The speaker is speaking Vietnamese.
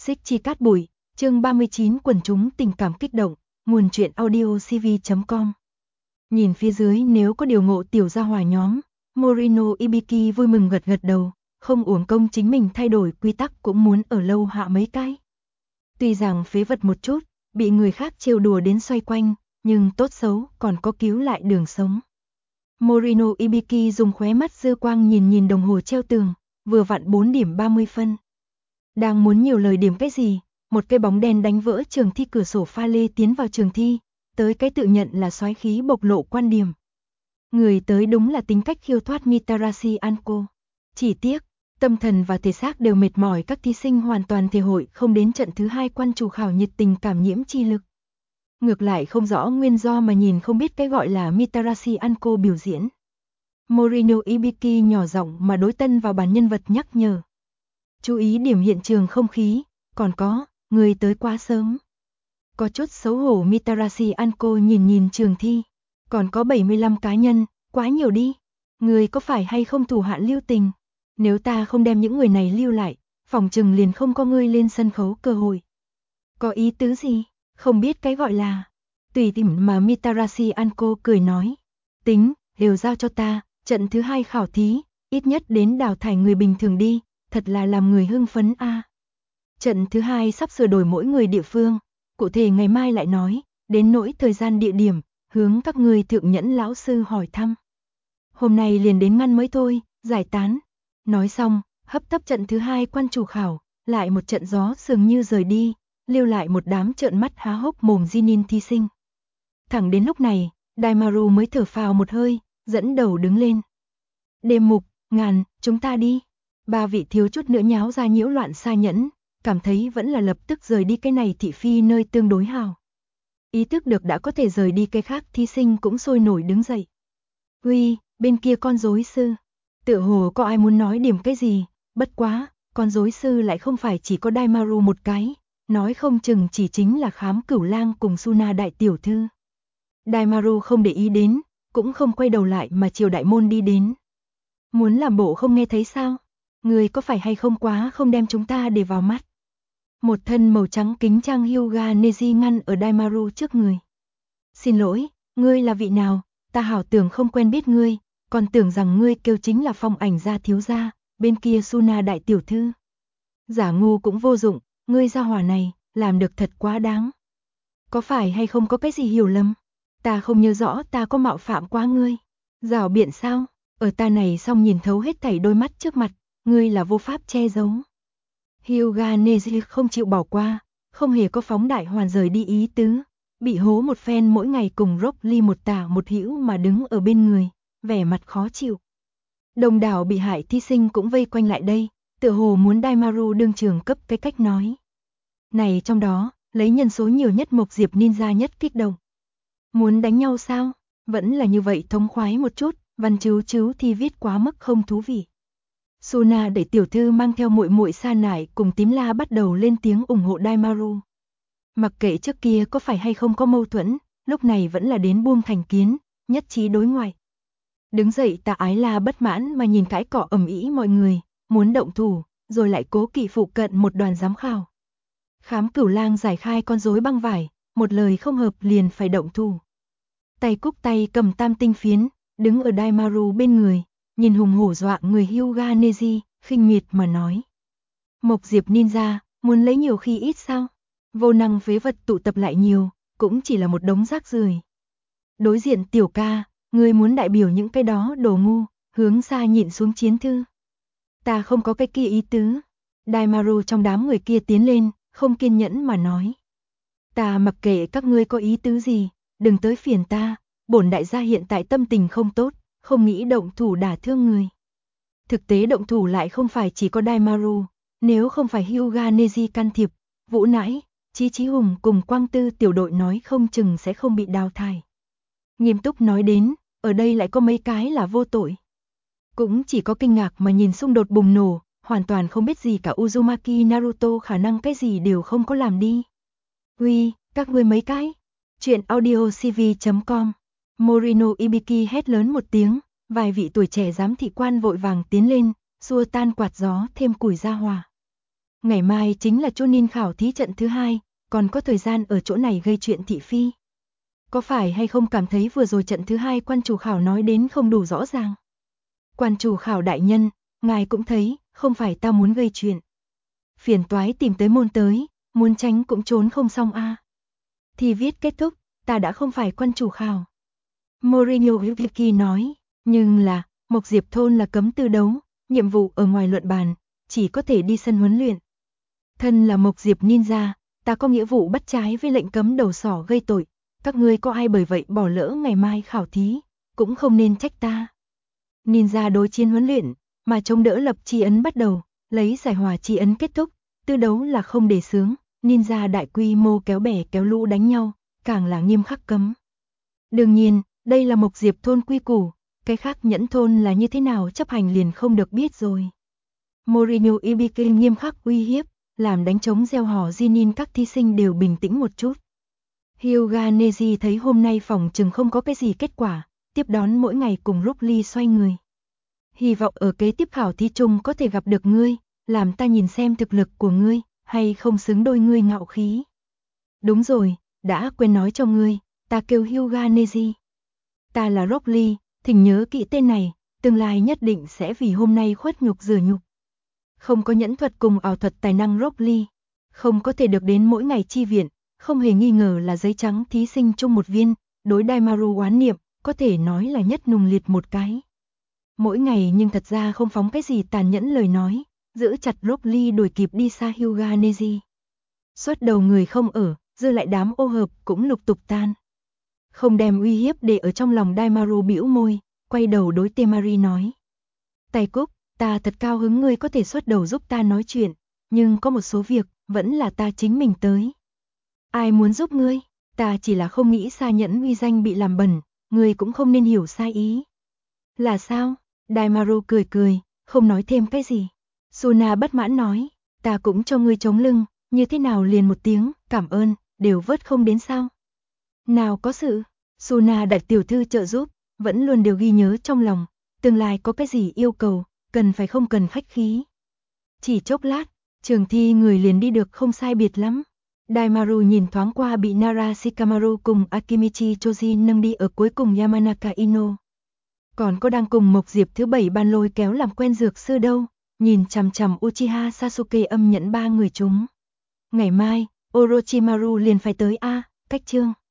Xích chi cát bụi, chương 39 quần chúng tình cảm kích động, nguồn truyện audio cv.com. Nhìn phía dưới nếu có điều ngộ tiểu gia hỏa nhóm, Morino Ibiki vui mừng gật gật đầu, không uổng công chính mình thay đổi quy tắc cũng muốn ở lâu hạ mấy cái. Tuy rằng phế vật một chút, bị người khác trêu đùa đến xoay quanh, nhưng tốt xấu còn có cứu lại đường sống. Morino Ibiki dùng khóe mắt dư quang nhìn đồng hồ treo tường, vừa vặn 4 điểm 30 phân. Đang muốn nhiều lời điểm cái gì, một cái bóng đen đánh vỡ trường thi cửa sổ pha lê tiến vào trường thi, tới cái tự nhận là soái khí bộc lộ quan điểm. Người tới đúng là tính cách khiêu thoát Mitarashi Anko. Chỉ tiếc, tâm thần và thể xác đều mệt mỏi, các thí sinh hoàn toàn thể hội không đến trận thứ 2 quan chủ khảo nhiệt tình cảm nhiễm chi lực. Ngược lại không rõ nguyên do mà nhìn không biết cái gọi là Mitarashi Anko biểu diễn. Morino Ibiki nhỏ giọng mà đối tân vào bản nhân vật nhắc nhở. Chú ý điểm hiện trường không khí, còn có, người tới quá sớm. Có chút xấu hổ Mitarashi Anko nhìn trường thi. Còn có 75 cá nhân, quá nhiều đi. Người có phải hay không thủ hạn lưu tình? Nếu ta không đem những người này lưu lại, phòng trừng liền không có ngươi lên sân khấu cơ hội. Có ý tứ gì? Không biết cái gọi là. Tùy tìm mà Mitarashi Anko cười nói. Tính, đều giao cho ta, trận thứ 2 khảo thí, ít nhất đến đào thải người bình thường đi, thật là làm người hưng phấn a. Trận thứ 2 sắp sửa đổi mỗi người địa phương, cụ thể ngày mai lại nói, đến nỗi thời gian địa điểm, hướng các người thượng nhẫn lão sư hỏi thăm. Hôm nay liền đến ngăn mới thôi, giải tán. Nói xong, hấp tấp trận thứ 2 quan chủ khảo, lại một trận gió dường như rời đi, lưu lại một đám trợn mắt há hốc mồm Jinin thí sinh. Thẳng đến lúc này, Daimaru mới thở phào một hơi, dẫn đầu đứng lên. Đêm mục, Ngàn, chúng ta đi. Ba vị thiếu chút nữa nháo ra nhiễu loạn xa nhẫn, cảm thấy vẫn là lập tức rời đi cái này thị phi nơi tương đối hào. Ý thức được đã có thể rời đi cái khác, thí sinh cũng sôi nổi đứng dậy. Uy, bên kia con rối sư. Tựa hồ có ai muốn nói điểm cái gì, bất quá, con rối sư lại không phải chỉ có Daimaru một cái, nói không chừng chỉ chính là Khám Cửu Lang cùng Suna đại tiểu thư. Daimaru không để ý đến, cũng không quay đầu lại mà chiều đại môn đi đến. Muốn làm bộ không nghe thấy sao? Người có phải hay không quá không đem chúng ta để vào mắt? Một thân màu trắng kính trang Hyuga Neji ngăn ở Daimaru trước người. Xin lỗi, ngươi là vị nào? Ta hảo tưởng không quen biết ngươi, còn tưởng rằng ngươi kêu chính là Phong Ảnh gia thiếu gia, bên kia Suna đại tiểu thư. Giả ngu cũng vô dụng, ngươi gia hỏa này, làm được thật quá đáng. Có phải hay không có cái gì hiểu lầm? Ta không nhớ rõ ta có mạo phạm quá ngươi. Giảo biện sao? Ở ta này xong nhìn thấu hết thảy đôi mắt trước mặt, ngươi là vô pháp che giấu. Hyuga Neji không chịu bỏ qua, không hề có phóng đại hoàn rời đi ý tứ, bị hố một phen mỗi ngày cùng Rock Lee một tả một hữu mà đứng ở bên người, vẻ mặt khó chịu. Đồng đảo bị hại thí sinh cũng vây quanh lại đây, tựa hồ muốn Daimaru đương trường cấp cái cách nói. Này trong đó, lấy nhân số nhiều nhất Mộc Diệp Ninja nhất kích động. Muốn đánh nhau sao? Vẫn là như vậy thống khoái một chút, văn chú thì viết quá mức không thú vị. Suna để tiểu thư mang theo muội muội Sa Nải cùng Tím La bắt đầu lên tiếng ủng hộ Daimaru. Mặc kệ trước kia có phải hay không có mâu thuẫn, lúc này vẫn là đến buông thành kiến, nhất trí đối ngoại. Đứng dậy Tạ Ái La bất mãn mà nhìn cãi cọ ầm ĩ mọi người, muốn động thủ, rồi lại cố kỵ phụ cận một đoàn giám khảo. Khám Cửu Lang giải khai con rối băng vải, một lời không hợp liền phải động thủ. Tay Cúc tay cầm tam tinh phiến, đứng ở Daimaru bên người, nhìn hùng hổ dọa người Hyuga Neji, khinh miệt mà nói. Mộc Diệp Ninja, muốn lấy nhiều khi ít sao? Vô năng phế vật tụ tập lại nhiều, cũng chỉ là một đống rác rưởi. Đối diện tiểu ca, người muốn đại biểu những cái đó đồ ngu, hướng xa nhịn xuống chiến thư. Ta không có cái kia ý tứ. Daimaru trong đám người kia tiến lên, không kiên nhẫn mà nói. Ta mặc kệ các ngươi có ý tứ gì, đừng tới phiền ta, bổn đại gia hiện tại tâm tình không tốt, không nghĩ động thủ đả thương người. Thực tế động thủ lại không phải chỉ có Daimaru, nếu không phải Hyuga Neji can thiệp, Vũ Nãi, Chí Hùng cùng Quang Tư tiểu đội nói không chừng sẽ không bị đào thải. Nghiêm túc nói đến, ở đây lại có mấy cái là vô tội. Cũng chỉ có kinh ngạc mà nhìn xung đột bùng nổ, hoàn toàn không biết gì cả Uzumaki Naruto khả năng cái gì đều không có làm đi. Uy, các ngươi mấy cái. Chuyện audio cv.com. Morino Ibiki hét lớn một tiếng, vài vị tuổi trẻ giám thị quan vội vàng tiến lên, xua tan quạt gió thêm củi ra hòa. Ngày mai chính là Chunin khảo thí trận thứ 2, còn có thời gian ở chỗ này gây chuyện thị phi. Có phải hay không cảm thấy vừa rồi trận thứ 2 quan chủ khảo nói đến không đủ rõ ràng? Quan chủ khảo đại nhân, ngài cũng thấy, không phải ta muốn gây chuyện. Phiền toái tìm tới môn tới, muốn tránh cũng trốn không xong a. Thì viết kết thúc, ta đã không phải quan chủ khảo. Mourinho Vicky nói, nhưng là, Mộc Diệp thôn là cấm tư đấu, nhiệm vụ ở ngoài luận bàn, chỉ có thể đi sân huấn luyện. Thân là Mộc Diệp Ninja, ta có nghĩa vụ bắt trái với lệnh cấm đầu sỏ gây tội, các ngươi có ai bởi vậy bỏ lỡ ngày mai khảo thí, cũng không nên trách ta. Ninja đối chiến huấn luyện, mà chống đỡ lập chi ấn bắt đầu, lấy giải hòa chi ấn kết thúc, tư đấu là không để sướng, ninja đại quy mô kéo bè kéo lũ đánh nhau, càng là nghiêm khắc cấm. Đương nhiên, đây là Mộc Diệp thôn quy củ, cái khác Nhẫn thôn là như thế nào chấp hành liền không được biết rồi. Mourinho Ibiki nghiêm khắc uy hiếp, làm đánh trống gieo hò Jinin các thí sinh đều bình tĩnh một chút. Hyuga Neji thấy hôm nay phòng chừng không có cái gì kết quả, tiếp đón mỗi ngày cùng Rock xoay người. Hy vọng ở kế tiếp khảo thí chung có thể gặp được ngươi, làm ta nhìn xem thực lực của ngươi, hay không xứng đôi ngươi ngạo khí. Đúng rồi, đã quên nói cho ngươi, ta kêu Hyuga Neji. Ta là Rock Lee, thỉnh nhớ kỹ tên này, tương lai nhất định sẽ vì hôm nay khuất nhục rửa nhục. Không có nhẫn thuật cùng ảo thuật tài năng Rock Lee, không có thể được đến mỗi ngày chi viện, không hề nghi ngờ là giấy trắng thí sinh chung một viên, đối Daimaru oán niệm, có thể nói là nhất nùng liệt một cái. Mỗi ngày nhưng thật ra không phóng cái gì tàn nhẫn lời nói, giữ chặt Rock Lee đuổi kịp đi xa Hyuga Neji. Suốt đầu người không ở, dư lại đám ô hợp cũng lục tục tan. Không đem uy hiếp để ở trong lòng Daimaru bĩu môi, quay đầu đối Temari nói. Tay Cúc, ta thật cao hứng ngươi có thể xuất đầu giúp ta nói chuyện, nhưng có một số việc, vẫn là ta chính mình tới. Ai muốn giúp ngươi, ta chỉ là không nghĩ Sa Nhẫn uy danh bị làm bẩn, ngươi cũng không nên hiểu sai ý. Là sao? Daimaru cười cười, không nói thêm cái gì. Suna bất mãn nói, ta cũng cho ngươi chống lưng, như thế nào liền một tiếng, cảm ơn, đều vớt không đến sao. Nào có sự, Suna đại tiểu thư trợ giúp, vẫn luôn đều ghi nhớ trong lòng, tương lai có cái gì yêu cầu, cần phải không cần khách khí. Chỉ chốc lát, trường thi người liền đi được không sai biệt lắm. Daimaru nhìn thoáng qua bị Nara Shikamaru cùng Akimichi Choji nâng đi ở cuối cùng Yamanaka Ino. Còn có đang cùng Mộc Diệp thứ 7 ban lôi kéo làm quen dược sư đâu, nhìn chằm chằm Uchiha Sasuke âm nhẫn ba người chúng. Ngày mai, Orochimaru liền phải tới a, cách chương.